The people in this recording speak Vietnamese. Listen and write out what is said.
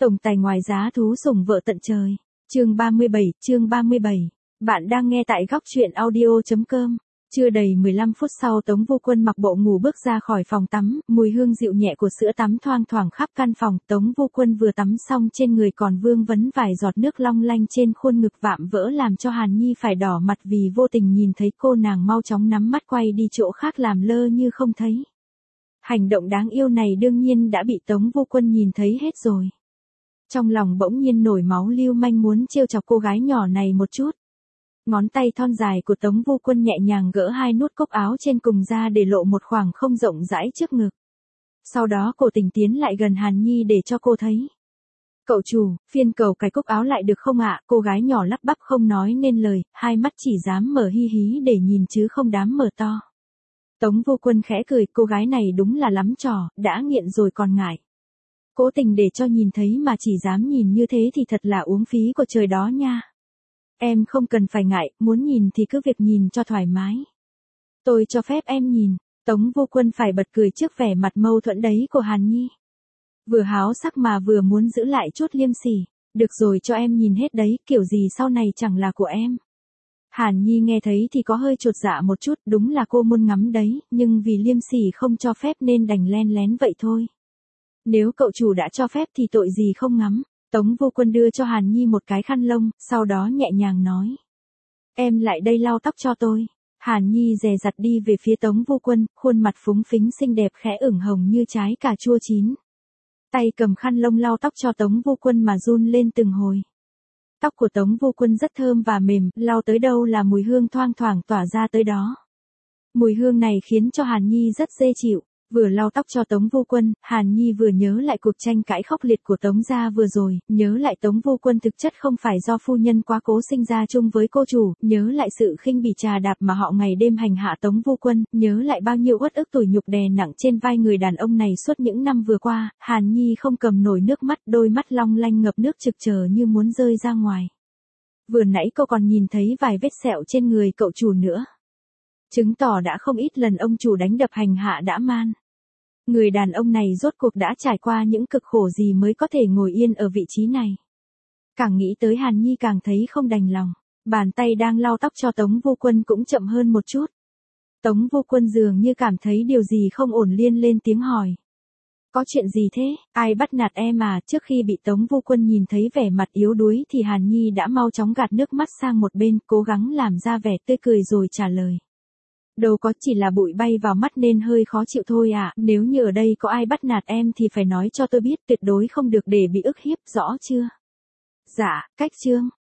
Tổng tài ngoài giá thú sủng vợ tận trời. Chương 37. Bạn đang nghe tại góc truyện audio.com. Chưa đầy 15 phút sau Tống Vô Quân mặc bộ ngủ bước ra khỏi phòng tắm, mùi hương dịu nhẹ của sữa tắm thoang thoảng khắp căn phòng. Tống Vô Quân vừa tắm xong trên người còn vương vấn vài giọt nước long lanh trên khuôn ngực vạm vỡ làm cho Hàn Nhi phải đỏ mặt vì vô tình nhìn thấy cô, nàng mau chóng nắm mắt quay đi chỗ khác làm lơ như không thấy. Hành động đáng yêu này đương nhiên đã bị Tống Vô Quân nhìn thấy hết rồi. Trong lòng bỗng nhiên nổi máu lưu manh muốn trêu chọc cô gái nhỏ này một chút. Ngón tay thon dài của Tống Vô Quân nhẹ nhàng gỡ hai nút cúc áo trên cùng ra để lộ một khoảng không rộng rãi trước ngực. Sau đó cô tình tiến lại gần Hàn Nhi để cho cô thấy. Cậu chủ, phiên cầu cái cúc áo lại được không ạ? Cô gái nhỏ lắp bắp không nói nên lời, hai mắt chỉ dám mở hi hí để nhìn chứ không dám mở to. Tống Vô Quân khẽ cười, cô gái này đúng là lắm trò, đã nghiện rồi còn ngại. Cố tình để cho nhìn thấy mà chỉ dám nhìn như thế thì thật là uống phí của trời đó nha. Em không cần phải ngại, muốn nhìn thì cứ việc nhìn cho thoải mái. Tôi cho phép em nhìn. Tống Vô Quân phải bật cười trước vẻ mặt mâu thuẫn đấy của Hàn Nhi. Vừa háo sắc mà vừa muốn giữ lại chút liêm sỉ. Được rồi, cho em nhìn hết đấy, kiểu gì sau này chẳng là của em. Hàn Nhi nghe thấy thì có hơi chột dạ một chút, đúng là cô muốn ngắm đấy, nhưng vì liêm sỉ không cho phép nên đành len lén vậy thôi. Nếu cậu chủ đã cho phép thì tội gì không ngắm. Tống Vô Quân đưa cho Hàn Nhi một cái khăn lông, sau đó nhẹ nhàng nói. Em lại đây lau tóc cho tôi. Hàn Nhi dè dặt đi về phía Tống Vô Quân, khuôn mặt phúng phính xinh đẹp khẽ ửng hồng như trái cà chua chín. Tay cầm khăn lông lau tóc cho Tống Vô Quân mà run lên từng hồi. Tóc của Tống Vô Quân rất thơm và mềm, lau tới đâu là mùi hương thoang thoảng tỏa ra tới đó. Mùi hương này khiến cho Hàn Nhi rất dễ chịu. Vừa lau tóc cho Tống Vô Quân, Hàn Nhi vừa nhớ lại cuộc tranh cãi khốc liệt của Tống gia vừa rồi, nhớ lại Tống Vô Quân thực chất không phải do phu nhân quá cố sinh ra chung với cô chủ, nhớ lại sự khinh bỉ trà đạp mà họ ngày đêm hành hạ Tống Vô Quân, nhớ lại bao nhiêu uất ức tủi nhục đè nặng trên vai người đàn ông này suốt những năm vừa qua, Hàn Nhi không cầm nổi nước mắt, đôi mắt long lanh ngập nước trực chờ như muốn rơi ra ngoài. Vừa nãy cô còn nhìn thấy vài vết sẹo trên người cậu chủ nữa. Chứng tỏ đã không ít lần ông chủ đánh đập hành hạ dã man. Người đàn ông này rốt cuộc đã trải qua những cực khổ gì mới có thể ngồi yên ở vị trí này. Càng nghĩ tới Hàn Nhi càng thấy không đành lòng. Bàn tay đang lau tóc cho Tống Vô Quân cũng chậm hơn một chút. Tống Vô Quân dường như cảm thấy điều gì không ổn liền lên tiếng hỏi. Có chuyện gì thế? Ai bắt nạt em à? Trước khi bị Tống Vô Quân nhìn thấy vẻ mặt yếu đuối thì Hàn Nhi đã mau chóng gạt nước mắt sang một bên, cố gắng làm ra vẻ tươi cười rồi trả lời. Đâu có, chỉ là bụi bay vào mắt nên hơi khó chịu thôi à, nếu như ở đây có ai bắt nạt em thì phải nói cho tôi biết, tuyệt đối không được để bị ức hiếp, rõ chưa? Dạ, cách chương.